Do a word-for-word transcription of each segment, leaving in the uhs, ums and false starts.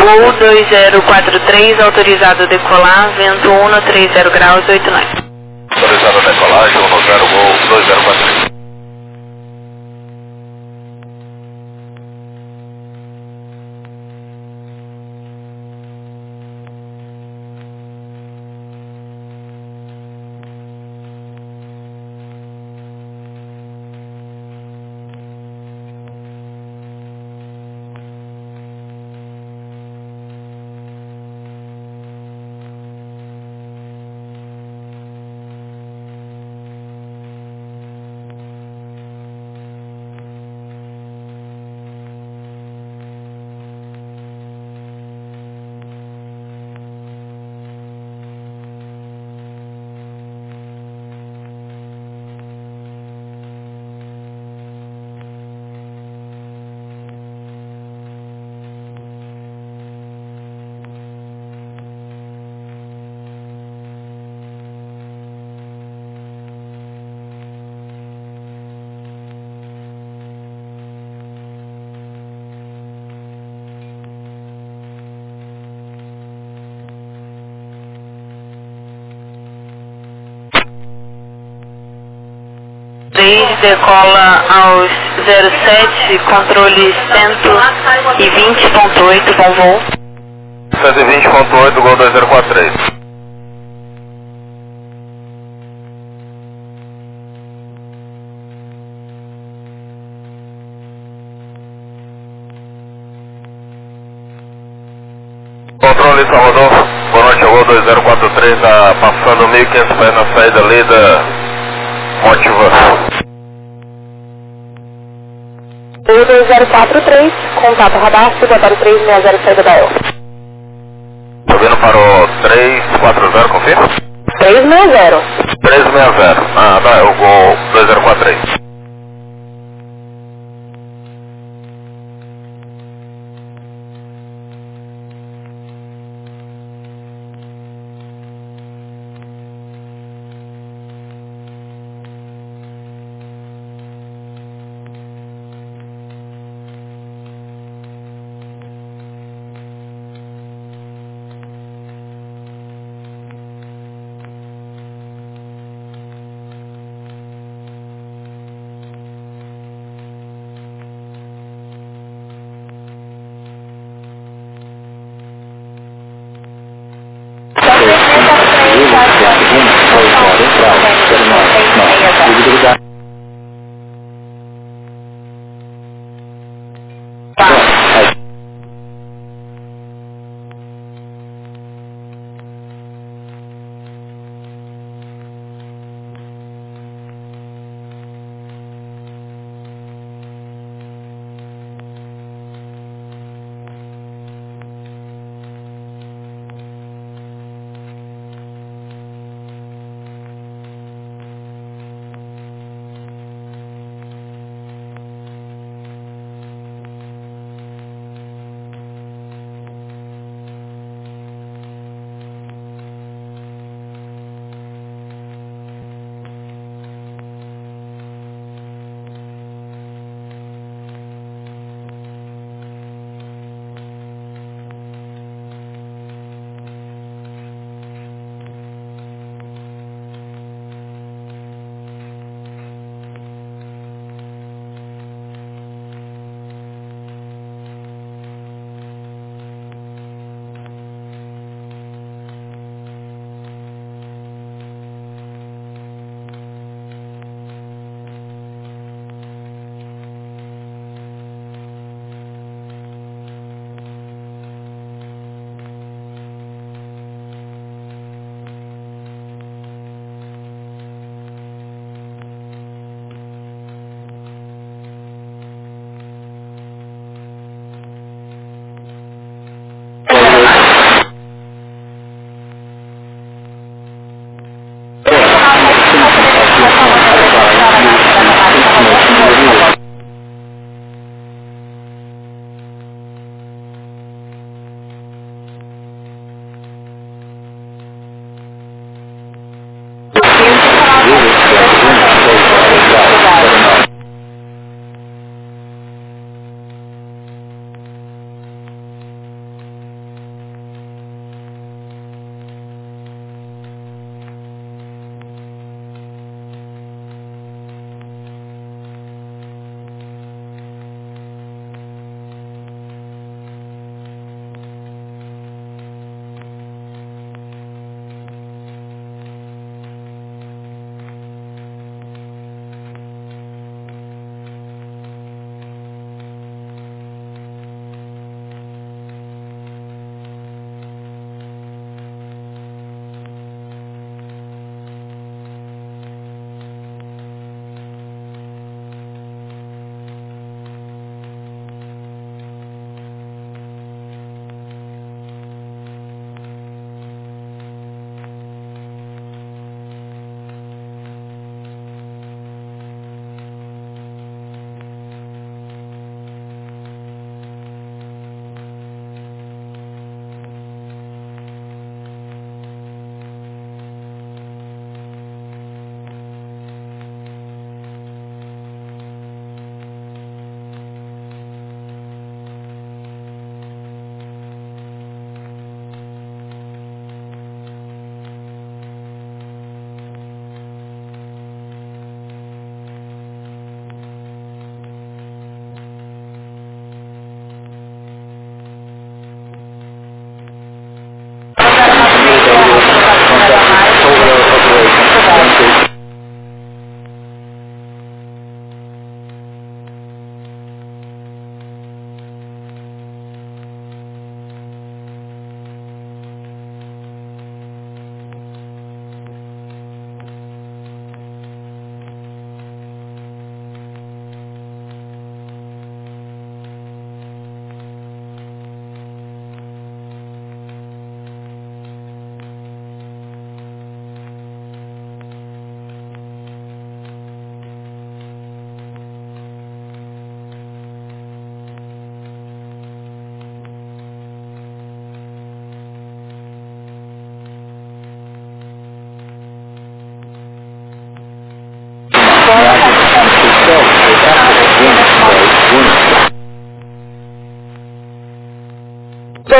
Voo dois zero quatro três, autorizado a decolar, vento um no trinta graus, oito nove. Autorizado a decolagem, um no zero, voo dois zero quatro três. três decola aos zero sete, controle cento e vinte ponto oito, bom voo. cento e vinte ponto oito, gol dois zero quatro três. Controle Salvador, boa noite, gol dois zero quatro três, tá passando mil e quinhentos pés na saída ali da Motiva. Voo dois zero quatro três, contato radar, subatório três seis zero, saída da E L. Subindo para o três quatro zero, confirma? três seis zero. três seis zero, ah, tá, é o gol dois zero quatro três.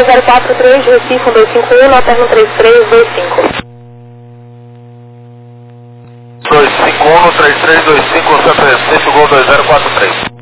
Gol zero quatro três, Recife um dois cinco um, Noterno três três dois cinco. dois cinco um, três três dois cinco, Centro Recife, Gol dois zero quatro três.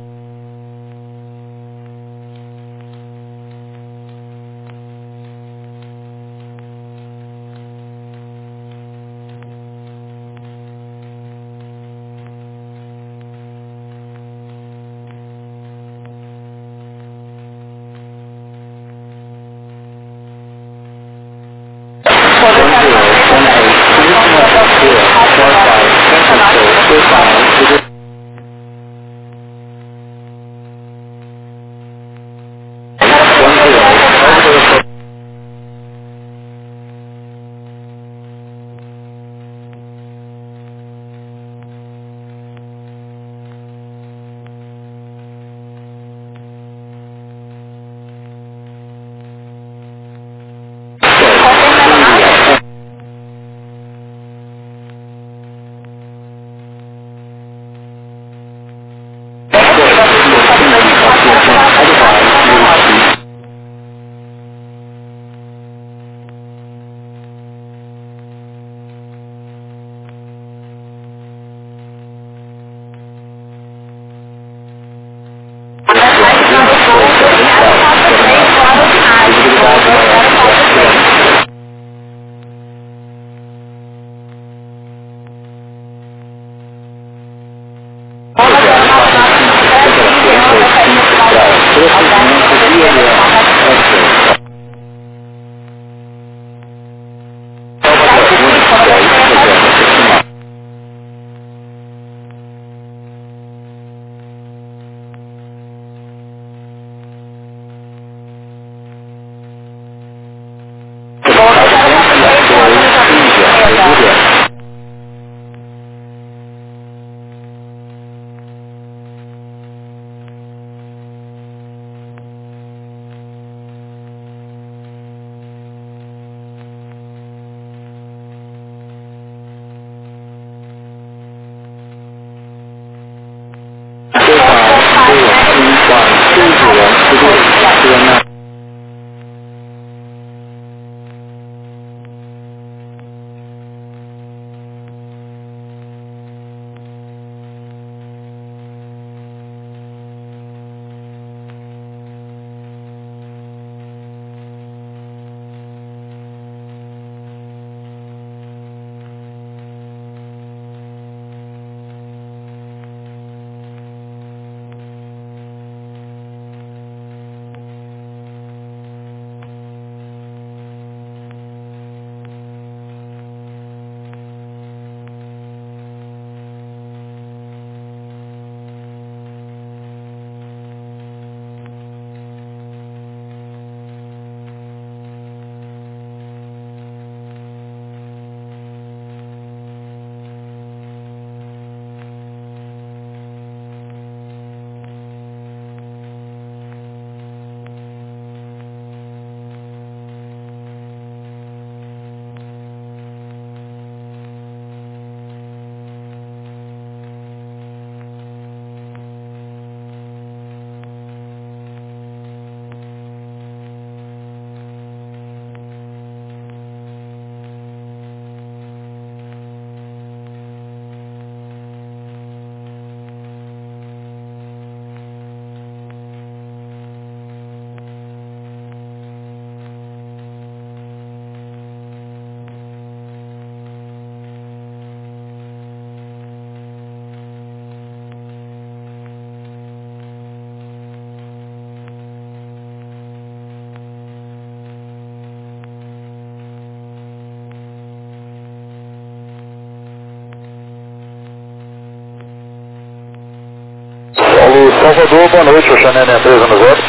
Salvador, boa noite, o Xané seis três um zero.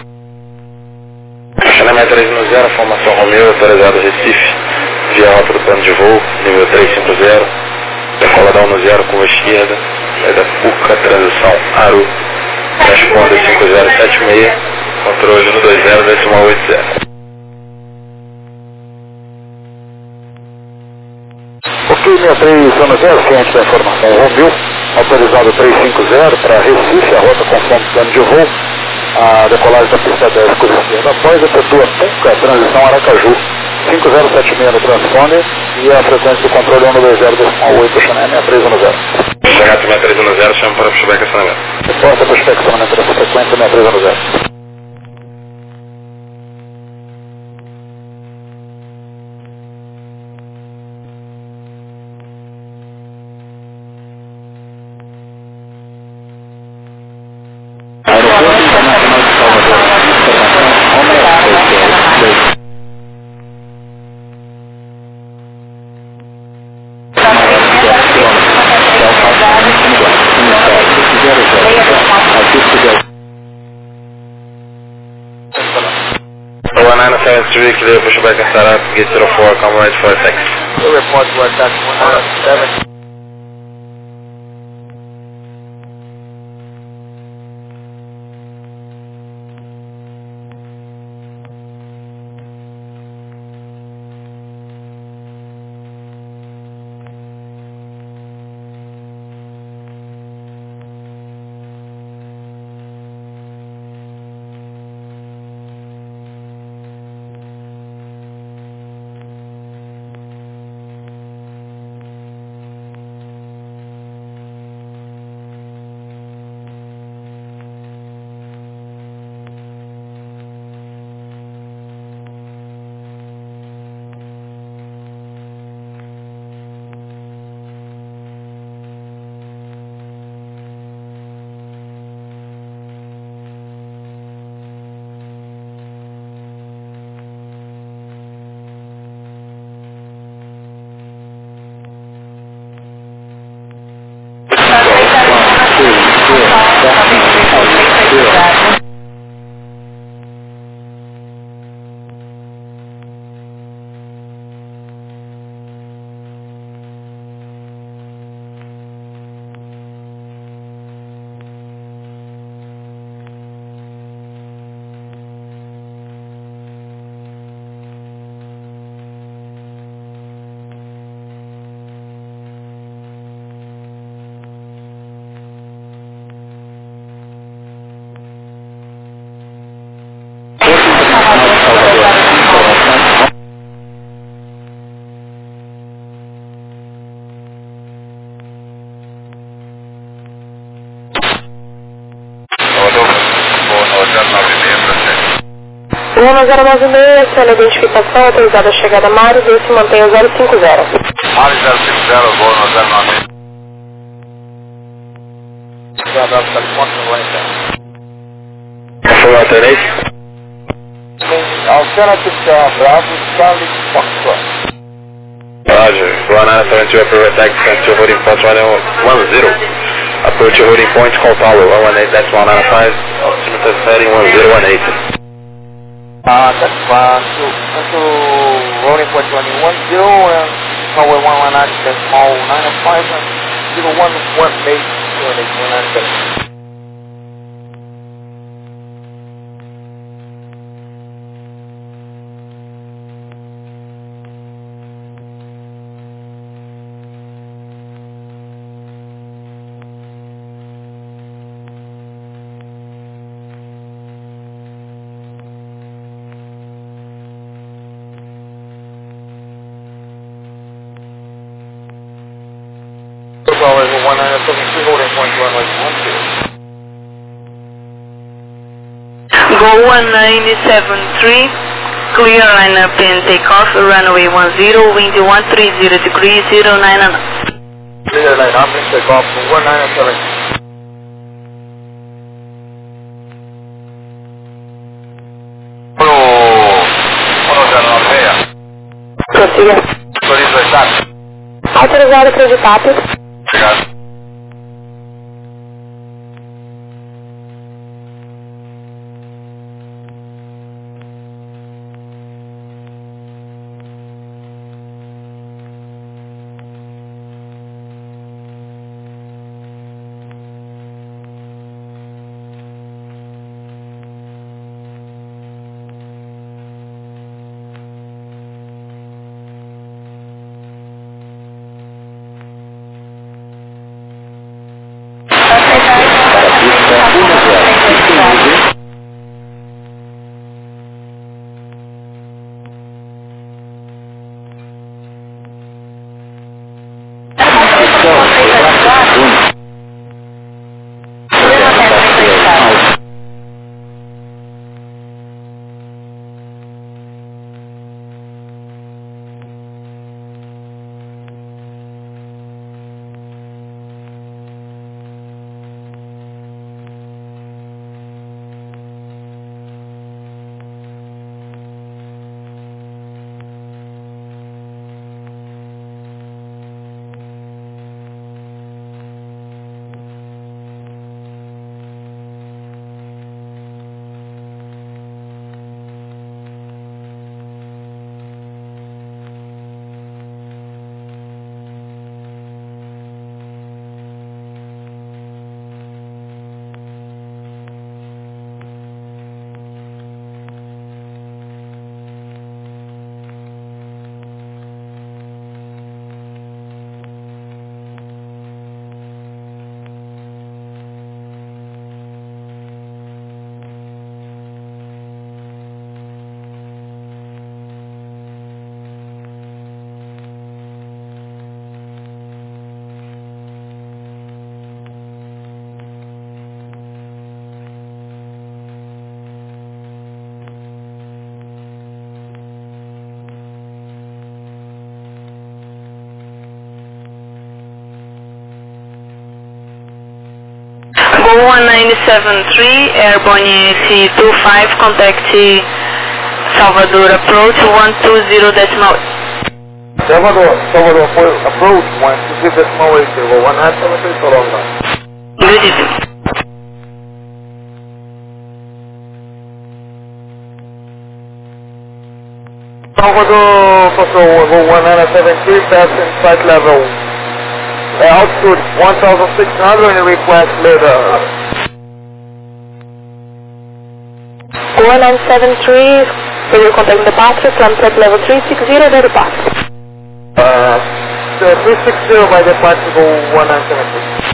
Xané seis três um zero, formação Romeu, autorizado Recife, via rota do plano de voo, nível três cinco zero, decoladão no zero, curva esquerda, saída Puca, transição Aru, transponder cinco zero sete seis, controle no dois zero, decimal oito zero. Ok, seis três um zero, ciente da informação Romeu, autorizado três cinco zero para Recife, a rota conforme plano de voo, a decolagem da pista dez, curva esquerda, após a Tetua Punca, transição Aracaju, cinco zero sete seis no transponder e a frequência do controle um dois zero decimal oito, Xané seis três um zero. Chegar seis três um zero, chama para pushback acionamento. Resposta pushback acionamento dessa frequência seis três um zero. Aeroporto Internacional de Salvador. Informação Homer one nine seven three, clear pushback and start up, gate zero four, come right for a six. report to attack one nine seven. Lima zero nove seis, sendo identificação, autorizada a chegada Mário, desse mantenha zero cinco zero. Mário zero cinco zero, voo no zero nove seis. Abraço, Califórnia, no Wellington. Full alternate. Alternative to Bravo, Charlie Foxtrot. Roger, one nine seven two, approve attack, send to holding point one zero. Approach your holding point, call tower one one eight, that's one nine five, altimeter heading one zero one eight. Uh, that's fine. So, so rolling point one one zero and tower one one nine, that's small nine five and zero one one eight, one eight one nine seven. one nine seven three, holding point runway one zero. Go one nine seven three, clear line up and take off, runway one zero, wind one three zero degrees, zero nine nine. Clear line up and take off, one nine seven three. Prossiga. Autorizado para de papo. Obrigado. one nine seven three, airborne E S two five, contact Salvador approach one two zero decimal. Salvador, Salvador approach one two zero decimal eight zero one nine seven three, so long now. Good evening. Salvador control go one nine seven three, passing flight level. Uh, altitude one thousand six hundred and request later. one nine seven three, we will contact the departure from flight level three six zero, the departure. Uh, so three six zero by departure go one nine seven three.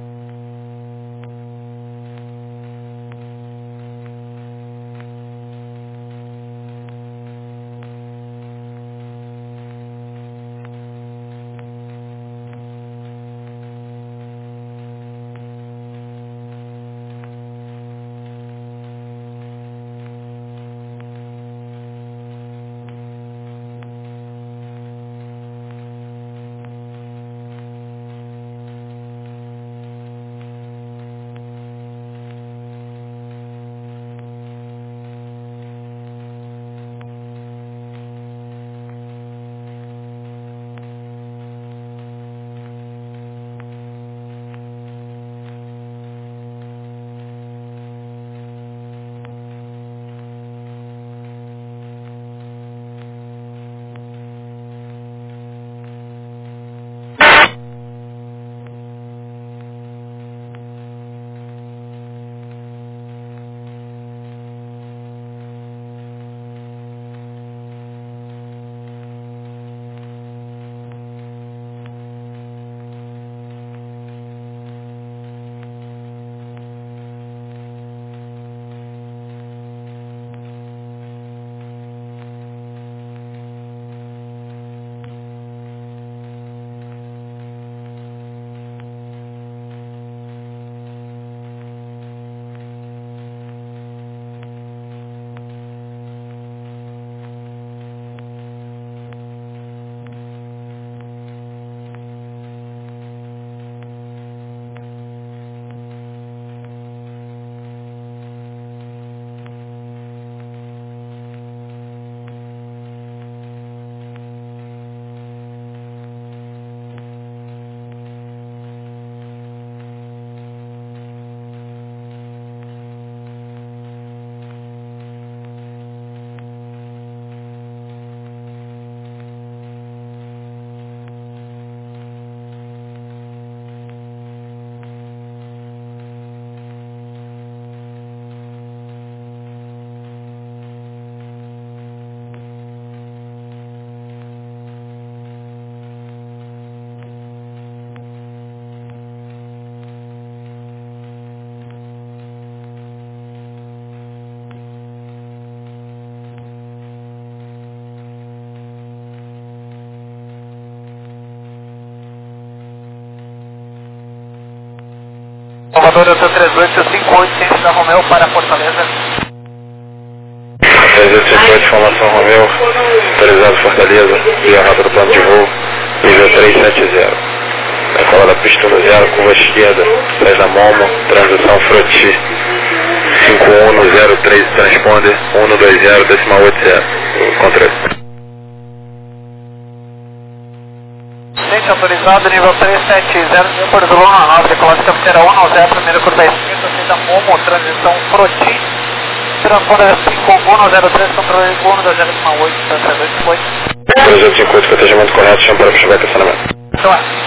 Salvador, eu sou três oito cinco oito, centro da Romeo para Fortaleza. três oito cinco oito, formação Romeo, autorizado Fortaleza, via rota do plano de voo, nível três sete zero. Decola da pista no zero, curva esquerda, sai da Momo, transição Froti, cinco um zero três, transponder, um dois zero, decimal oito zero, controle. Gente, autorizado, nível três sete zero, por Luna nove, decolagem cabeceira um zero, primeira curva esquerda, aceita Momo, transição Froti, transponder cinco um zero três, controle um dois zero oito, três dois cinco oito. três oito cinco oito, protegimento correto, chama para puxar estacionamento. Então é.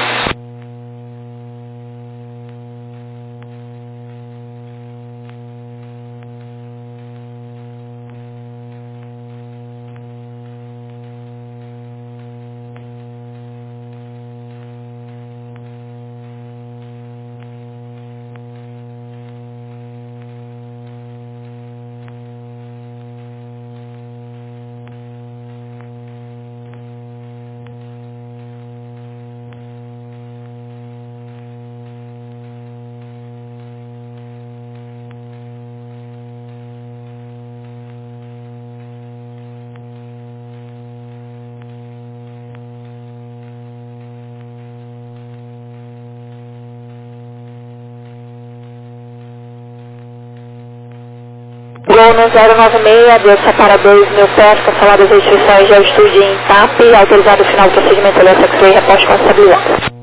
Gol no zero nove seis, Delta para dois mil pés, canceladas as restrições de altitude em T A P, autorizado o final do procedimento L S X-Ray, reposte com estabilidade.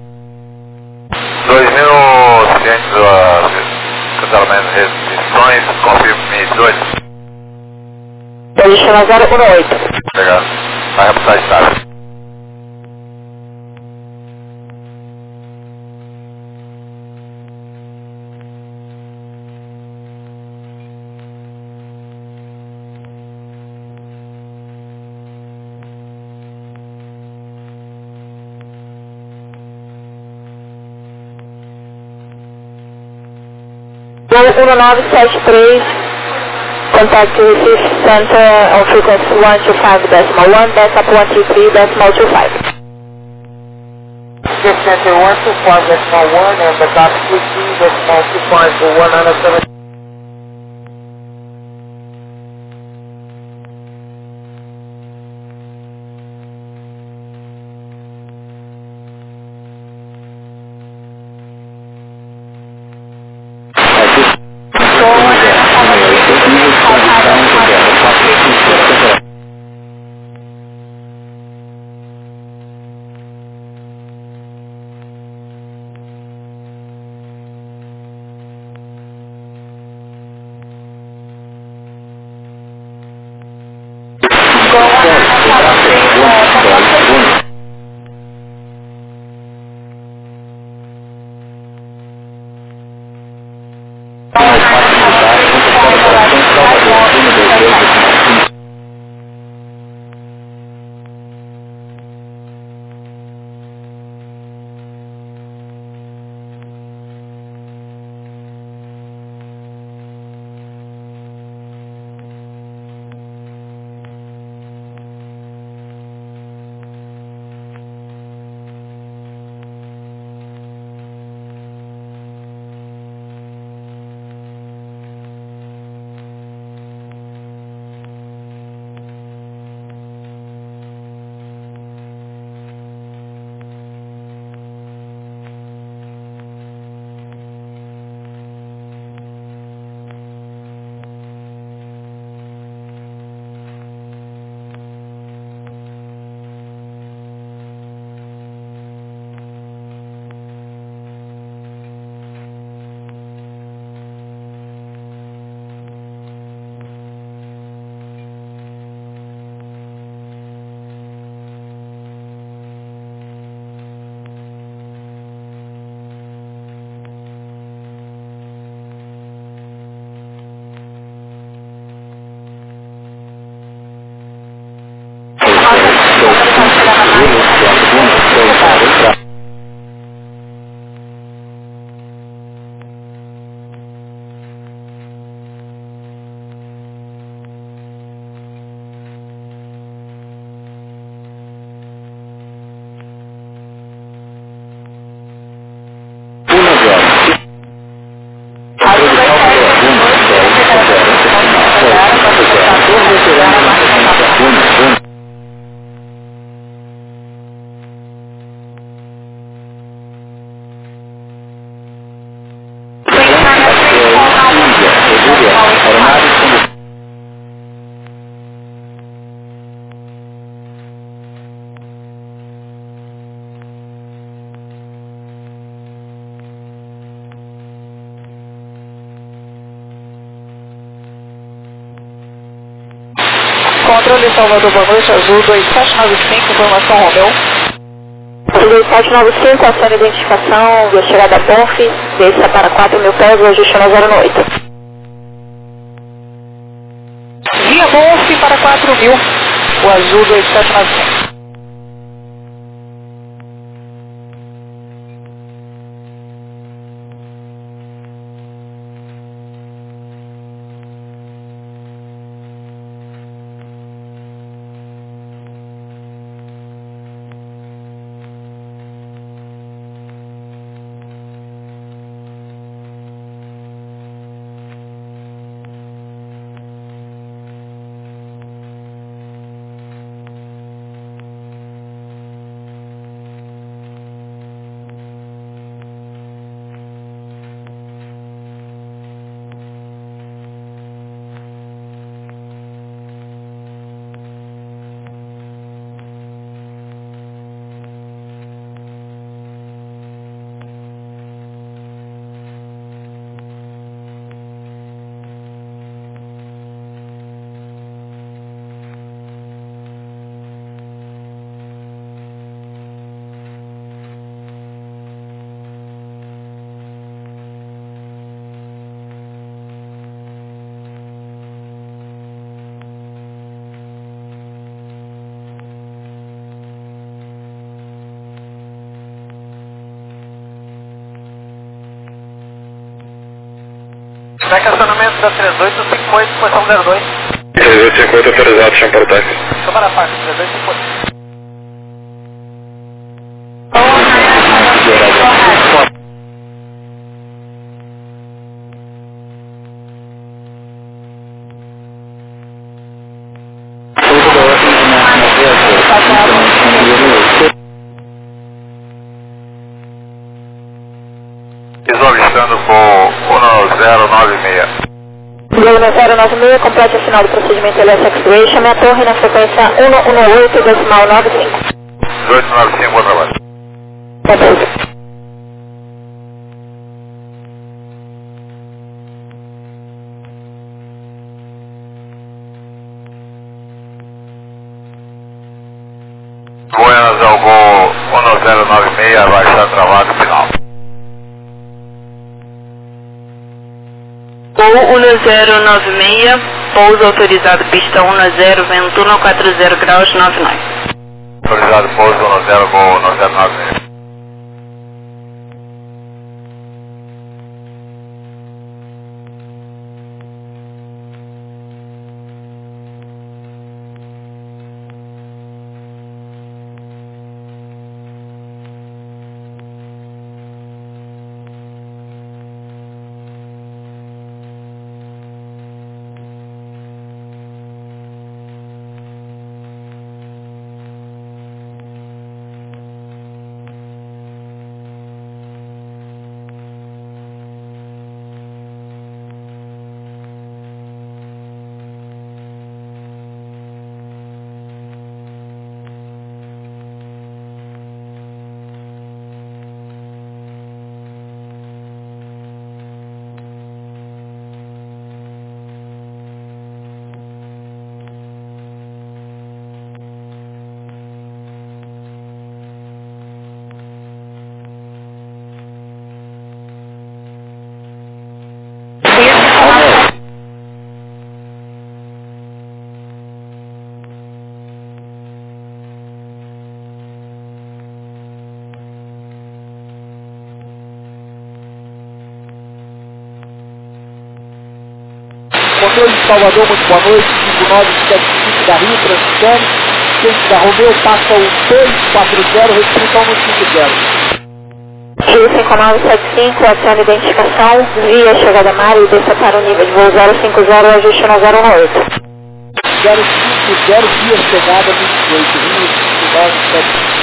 dois mil cientes das cancelamento de restrições, confirme dois. Posiciona zero um oito. Obrigado. Vai reportar estável. Gol um nove sete três, contact Recife Center on frequency one two five decimal one, backup one two three decimal two five. Recife Center one two five decimal one and backup two three decimal two five for one hundred seven. Controle Salvador, boa noite, Azul dois sete nove cinco, informação Romeu. Azul dois sete nove cinco, ação de identificação, via chegada Bonf, desça para quatro mil pés, ajuste na zero oito. Via Bonf para quatro mil, o Azul dois sete nove cinco. Cheque acionamento da três oito cinco oito, posição zero dois. três oito cinco oito autorizado, chama para o táxi. Câmara Parque, três oito cinco oito. Visualizando com um zero nove seis. um zero nove seis, complete o final do procedimento L S X-Ray, chame a torre na frequência um um oito decimal nove cinco. dezoito nove cinco, boa trabalho. Tá Buenas ao voo um zero nove seis, abaixar travado final. Voo um zero nove seis, pouso autorizado pista um zero, vento um quatro zero graus nove nove. Autorizado pouso um zero, voo um zero nove seis. Controle de Salvador, muito boa noite, cinco nove sete cinco da Rio, transitando, centro da Romeu, passa o dois quatro zero, restrição no cinco zero. Rio cinco nove sete cinco, aciona identificação, via chegada mar e desça para o nível de voo zero cinco zero, ajuste no zero um oito. zero cinco zero, via chegada vinte e oito, Rio cinco nove sete cinco.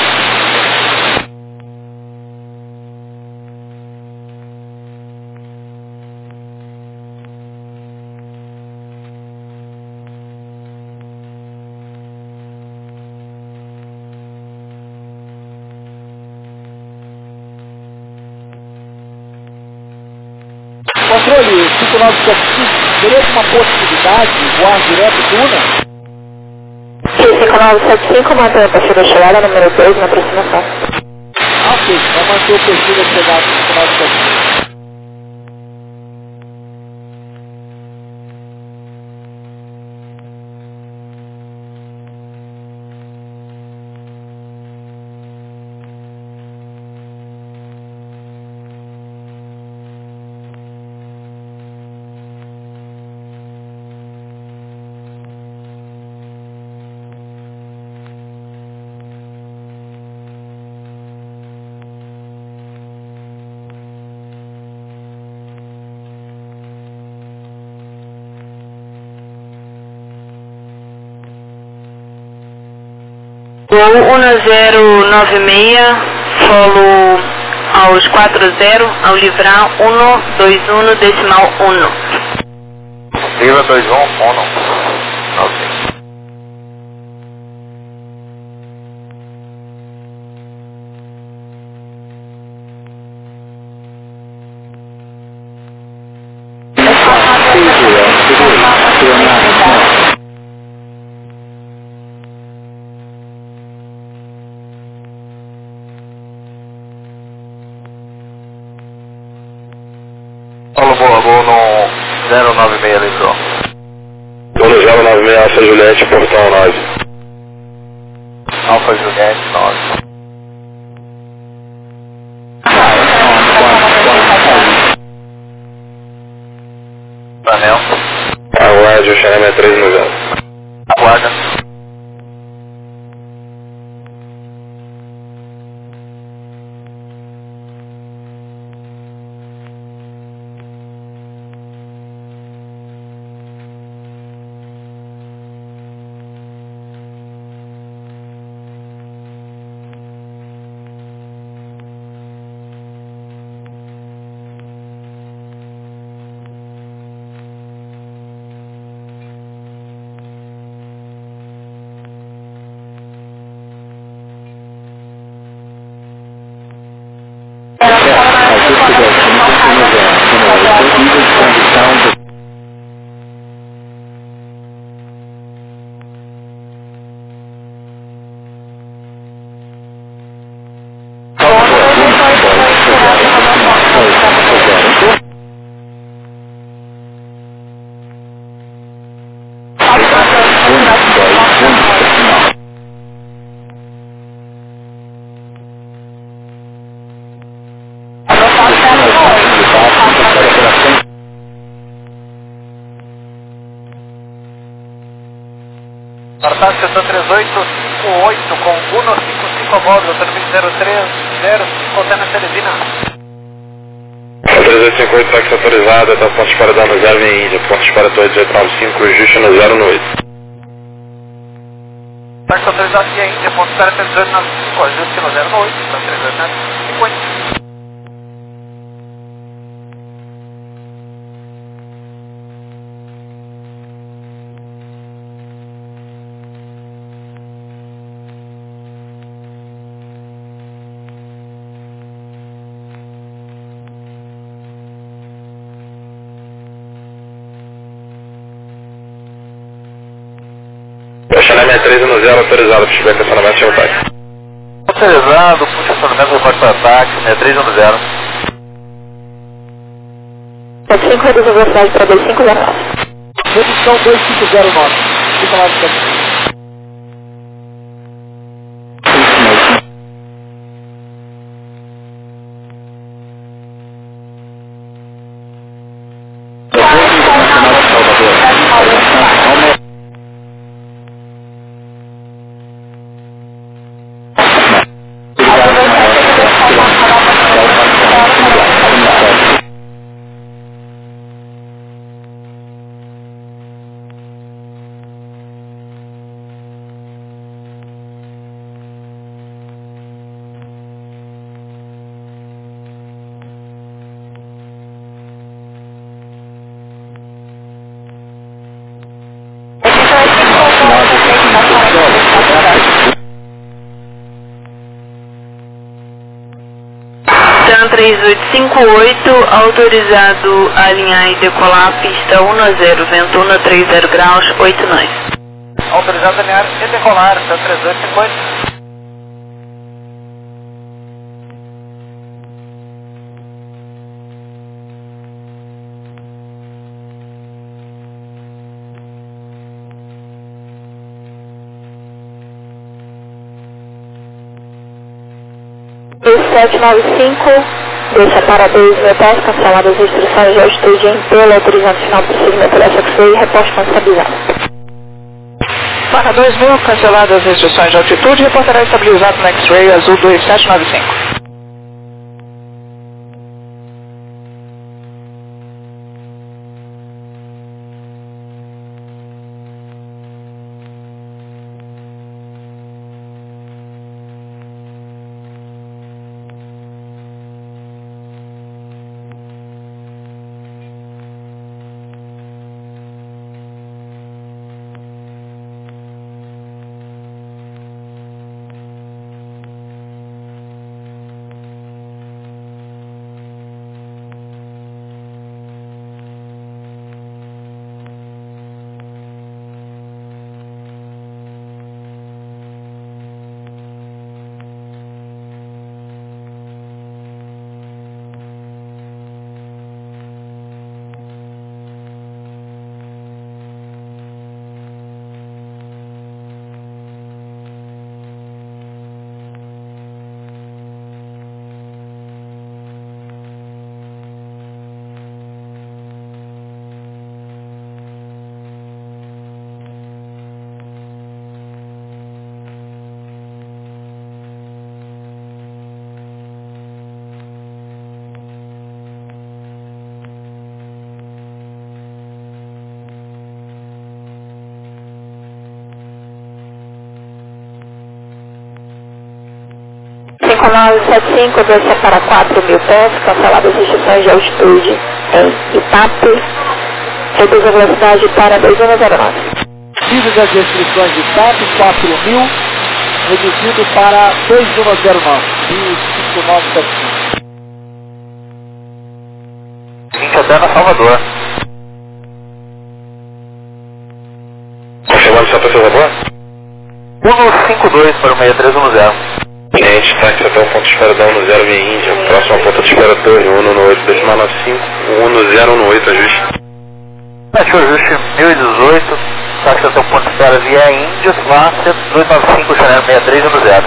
Controle cinco nove sete cinco, teria alguma possibilidade de voar direto Duna? Rio cinco nove sete cinco, mantém o perfil da chegada número dois na aproximação. Ah, ok, vai manter o perfil da chegada cinco nove sete cinco. Voo um zero nove seis, solo aos quatro zero, ao livrar um dois um decimal um. Livra dois um, um. Ok. Paulo Boa, voo no zero nove seis, litrou. Voo no zero nove seis, Alfa Juliette, portão nove. Alfa Juliette, nove. Anel. Aguarde o Xará sessenta e três no zero. Aguarda. Cartaz setor três oito cinco oito com Uno cinco cinco a bordo, termine zero três zero cinco, Antena Teresina. três oito cinco oito, táxi autorizado, até o ponto de para dano zero em Índia, ponto de para oito oito nove cinco, ajuste no zero no oito. Táxi autorizado via Índia, ponto de para três oito nove cinco, ajuste no zero no oito, três oito nove cinco. O Xará sessenta e três no zero autorizado, para estiver estacionamento sem o táxi. Autorizado, puxa estacionamento do quarto para táxi, sessenta e três no zero. sete cinco, reduz a velocidade para dois cinco zero nove. Redução dois cinco zero nove. Fica lá no tempo. TAM três oito cinco oito, autorizado a alinhar e decolar, pista um zero, vento um três zero graus, oito nós. Autorizado a alinhar e decolar, TAM três oito cinco oito. sete nove cinco, deixa para dois mil pés, canceladas as instruções de altitude em pelo, autorizando final do procedimento da X-Ray e reposto estabilizado. Para dois mil, canceladas as instruções de altitude, reportará estabilizado no X-Ray azul dois sete nove cinco. Sonal sete cinco, dois para quatro mil pés, canceladas as restrições de altitude em Itape, reduz a velocidade para dois um zero nove. Reduzidas as restrições de Itape, quatro mil, reduzido para dois um zero nove, Rio cinco nove sete cinco. Seguinte até na Salvador. Confirmando só para seu labor? um cinco dois para o seis três um zero. Cliente, táxi até o ponto de espera da um zero via Índia. Próxima ponta de espera Torre, um um oito, decimal nove cinco, um zero um oito, ajuste. Baixou ajuste mil e dezoito, táxi até o ponto de espera via Índia, lá dois nove cinco, Chanel seis três um zero.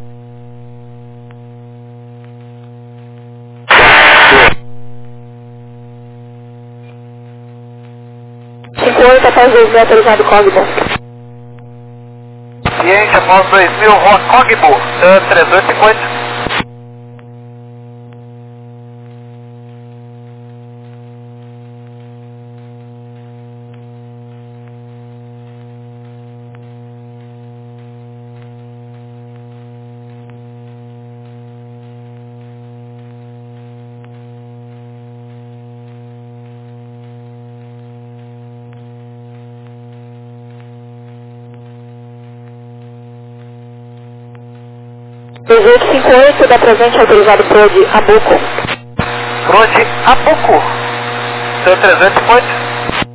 cinco oito após dois mil, autorizado Cogbo. Cliente após dois mil, Cogbo, três oito cinco oito. dois oito cinco oito, da presente autorizado Prode Abuco. Prode Abuco, três oito cinco oito.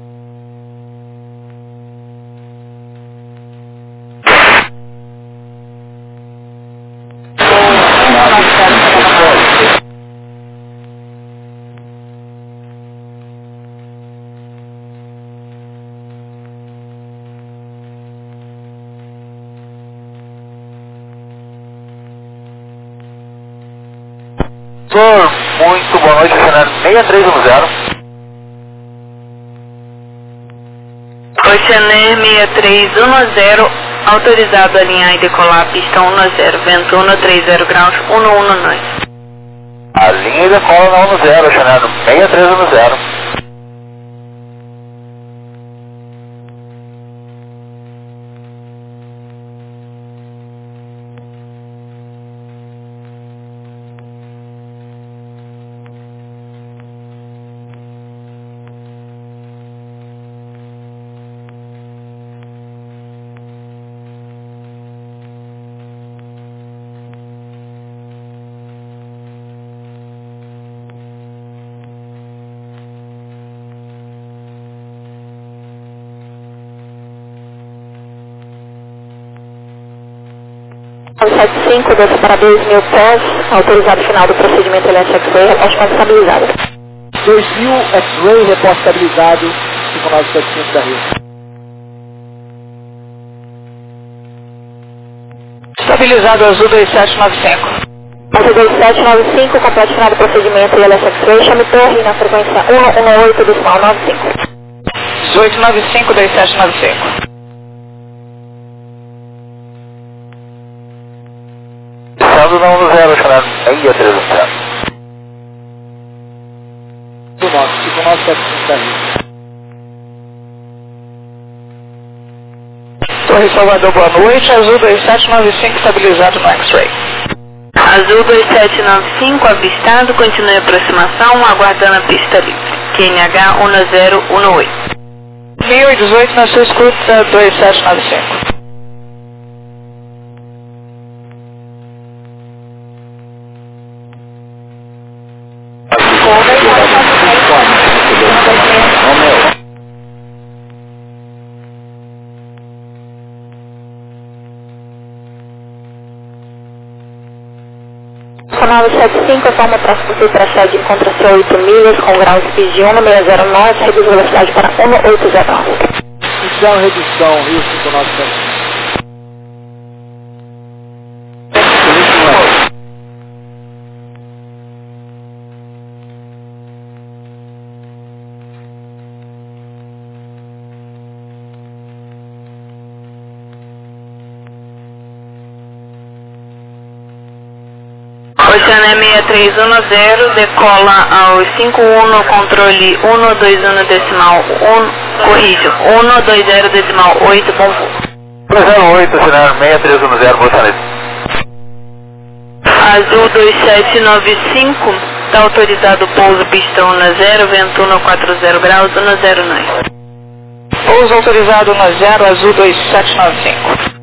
Muito boa noite, cenário seis três um zero. Oceaner seis três um zero, autorizado a alinhar e decolar a pista um zero, vento um trinta graus, um um nove. A linha e decola na um zero, cenário seis três um zero. sete cinco, dois para dois mil pés, autorizado final do procedimento L S X-Ray, reposte mais estabilizado. dois mil X-Ray, reposte estabilizado, cinco nove sete cinco da Rio. Estabilizado azul dois sete nove cinco. Azul dois sete nove cinco, completo final do procedimento L S X-Ray, chame torre na frequência um um oito, decimal nove cinco. dezoito nove cinco, dois sete nove cinco. Saldo na um zero, cenário seis três um zero. Do nosso, cinco nove sete cinco da Rio. Torre Salvador, boa noite. Azul dois sete nove cinco, estabilizado no X-Ray. Azul dois sete nove cinco, avistado, continue a aproximação, aguardando a pista livre. Q N H um zero um oito. mil e dezoito na sua escuta, dois sete nove cinco. nove sete cinco, forma para você para a sede, encontra-se a oito milhas com grau de speed de um seis zero nove, reduz a velocidade para um oito zero nove. Então, redução, Rio cinco nove sete cinco. Oceaner seis três um zero, decola ao cinco um, controle um dois um decimal um, corrijo, um dois zero decimal oito, bom voo. um zero oito, cenário seis três um zero, boa noite. Azul dois sete nove cinco, está autorizado o pouso pista um zero, vento um quatro zero graus, um zero nove. Pouso autorizado um zero, Azul dois sete nove cinco.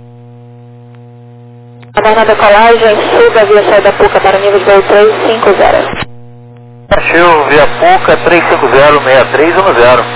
Na decolagem, suba via saída Puca para nível de voo três cinco zero. Achou via Puca três cinco zero, seis três um zero.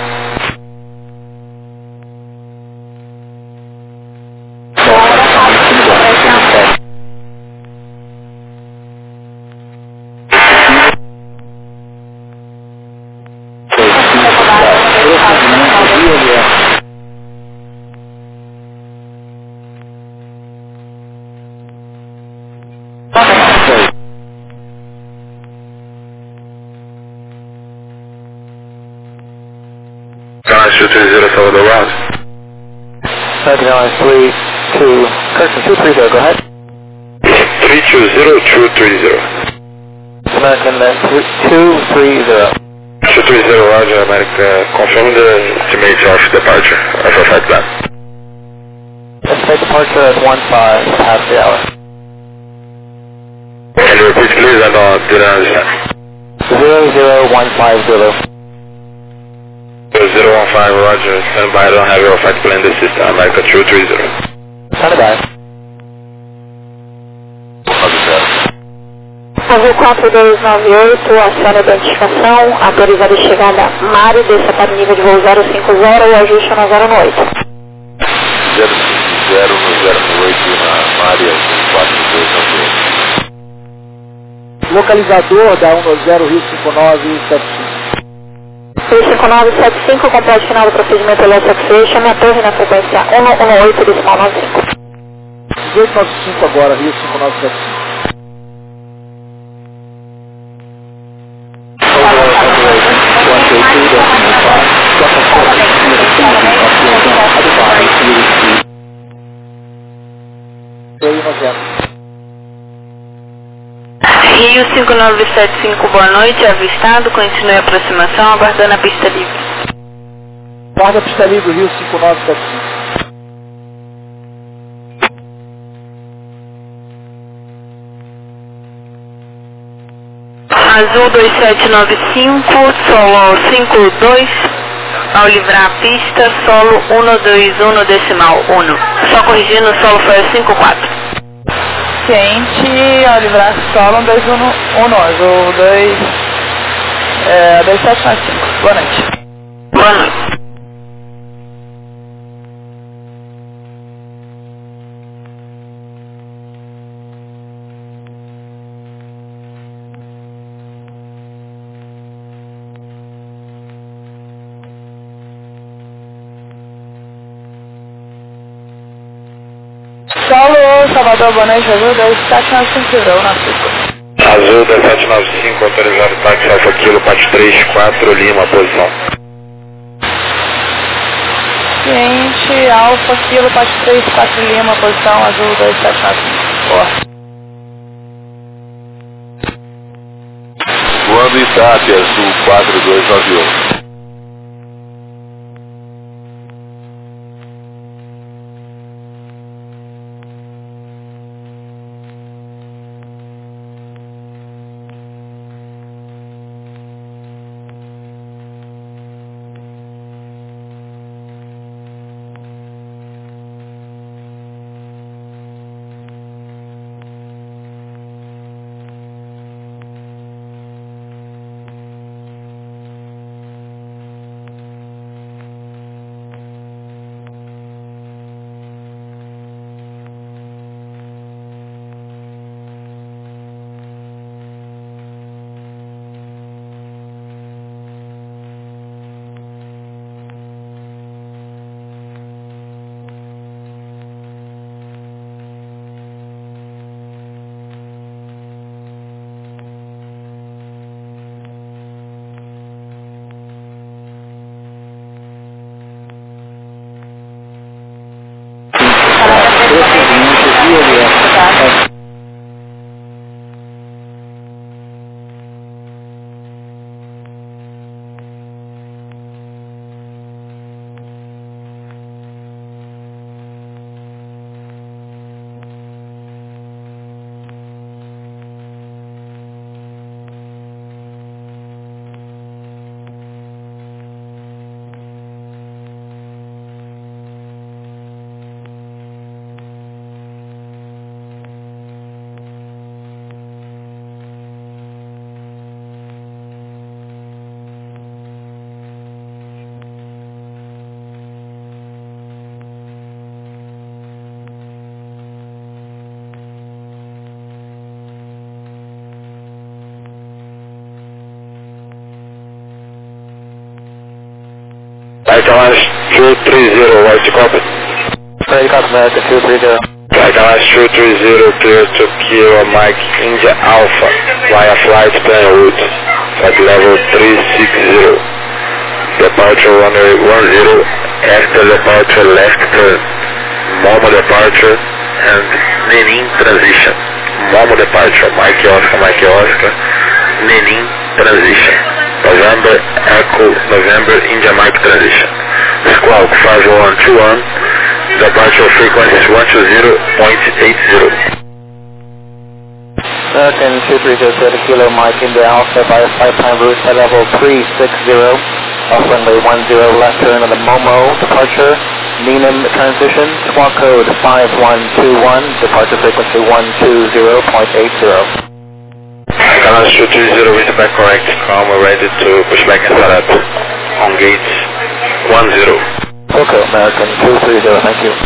two three zero Salvador Route. Southern three two, Kirsten two three zero, go ahead. three two zero two three zero. American two three zero. two three zero Roger, America. Confirm the estimate of departure of our flight plan. Estimate departure at one five past the hour. Can you repeat please? I don't, didn't understand. zero zero one five zero. zero one five Roger, stand by, I don't have your flight plan in the system, America two three zero. Stand by. Azul quatro dois nove oito, aciona a identificação, autorizada de chegada Mário, desça para o nível de voo zero cinco zero e ajuste na zero oito. zero cinco zero no zero oito na Mário, quatro dois nove oito. Localizador da um zero Rio cinco nove sete cinco. Rio cinco nove sete cinco, complete final do procedimento Electric Station, minha torre na frequência um um oito decimal nove cinco. dezoito nove cinco agora, Rio cinco nove sete cinco. Rio cinco nove sete cinco, boa noite, avistado, continue a aproximação, aguardando a pista livre. Guarda a pista livre, Rio cinco nove sete cinco. Azul dois sete nove cinco, solo cinco dois, ao livrar a pista, solo um dois um decimal um. Só corrigindo, o solo foi a cinco quatro. Ciente, ao livrar solo um dois um um, Azul dois sete nove cinco. Boa noite. Boa noite. Solo, Salvador, boa noite, Azul dois sete nove cinco, na Suca. Azul dois sete nove cinco, autorizado táxi Alfa Kilo, Pate três quatro, Lima, posição. Ciente, Alfa Kilo, Pate três quatro, Lima, posição, Azul dois sete nove cinco. Boa. Voando Itap, Azul quatro dois nove um. Skyline two three zero, right copy. Right, copy, American two three zero. Skyline two three zero, clear to Kilo Mike India Alpha, via flight plan route, at level three six zero. Departure runway one zero, after departure left turn, Momo departure, and Nenin transition. Momo departure, Mike Oscar, Mike Oscar, Nenin transition. November Echo, November India Mike transition. Squawk five one two one, departure frequency one two zero point eight zero. American two three zero, clear to Kilo Mike India Alpha via flight plan route at level three six zero. Off runway one zero, left turn on the Momo departure, Nenim transition, squawk code five one two one, departure frequency one two zero point eight zero. Skyline two three zero, reach back correct, calm, we're ready to push back and start up on gate one zero. Okay, American two three zero, thank you.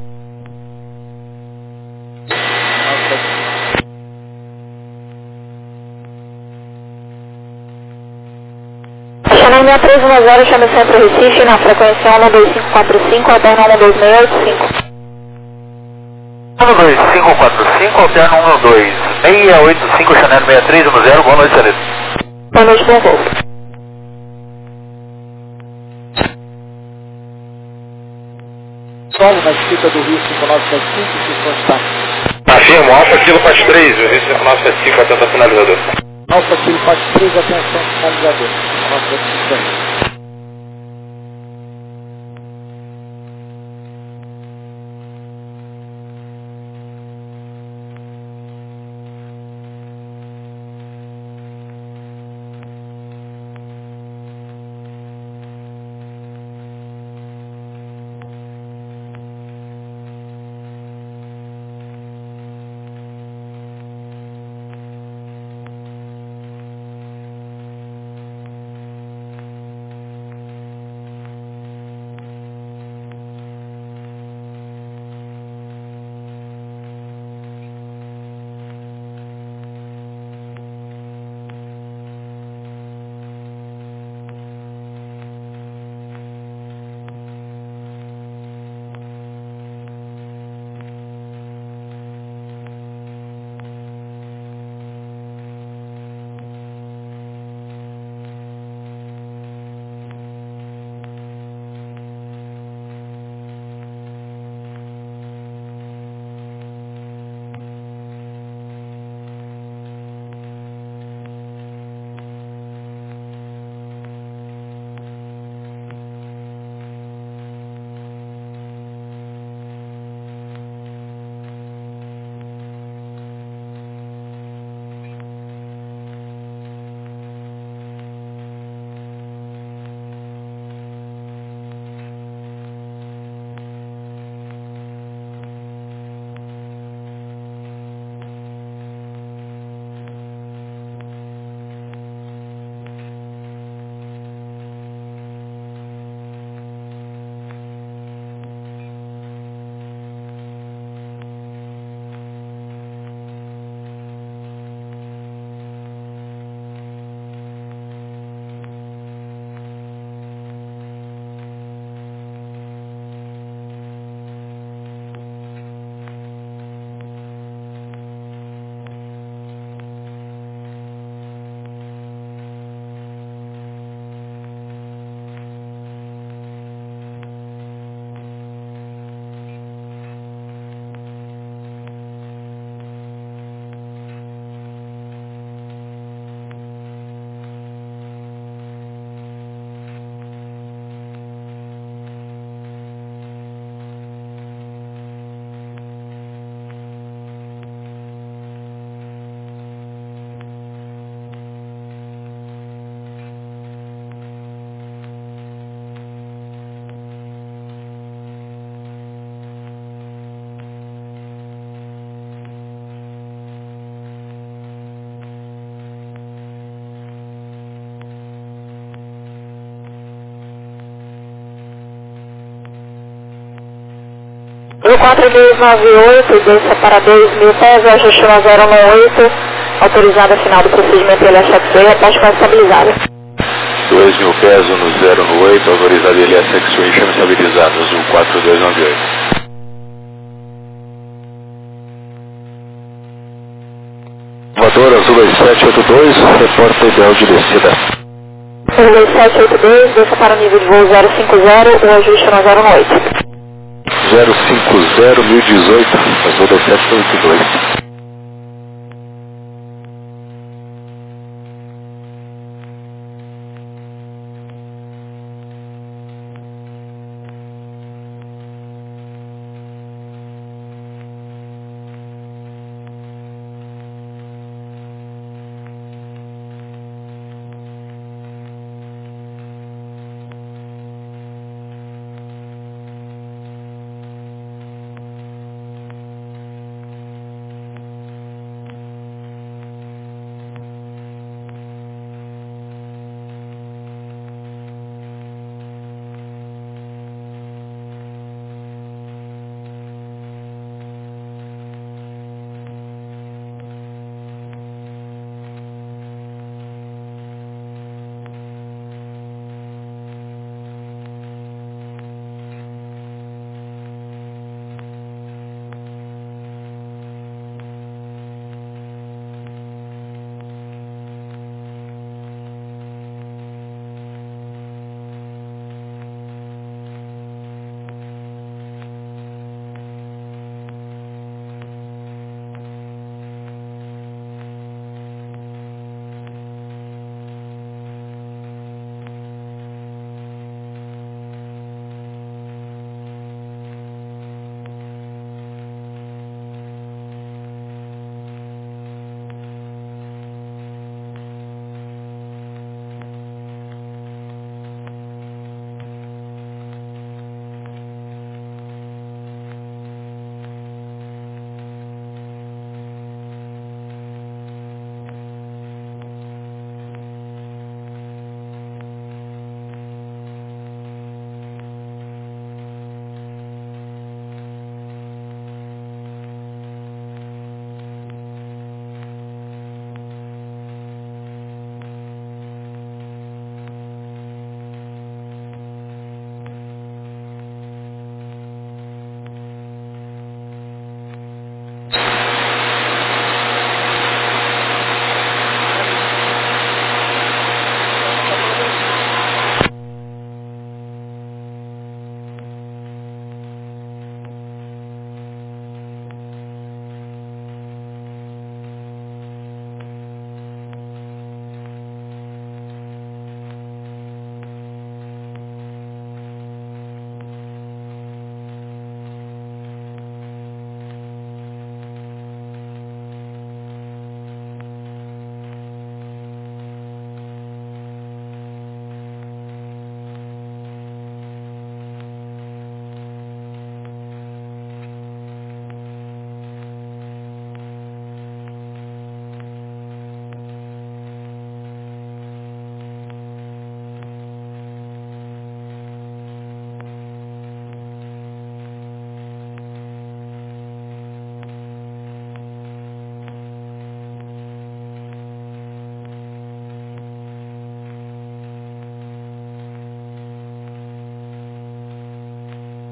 Channel seis três um zero, chama Centro Recife, na frequência um dois cinco quatro cinco, alterna um dois seis oito cinco. um dois cinco quatro cinco, alterna um dois seis oito cinco, Channel seis três um zero, boa noite, Salito. Boa noite, bom voo. Solo na escrita do Rio cinco nove sete cinco, circuito está. Afirmo, Alfa Kilo quatro três, o Rio cinco nove sete cinco, atenta finalizador. Alfa Kilo quatro três, atenção finalizador. Nossa, é quatro dois nove oito, desça para dois mil pés, ajuste no zero um oito, autorizada final do procedimento L S F C, aposte com estabilizada. dois mil pés, no zero no oito, autorizado L S X-Ray, chama estabilizado, azul quatro dois nove oito. Voador azul dois sete oito dois, reporta ideal de descida. azul dois sete oito dois, desça para o nível de voo zero cinco zero, o ajuste no zero oito. zero cinco zero, mil e dezoito, azul dois sete oito dois.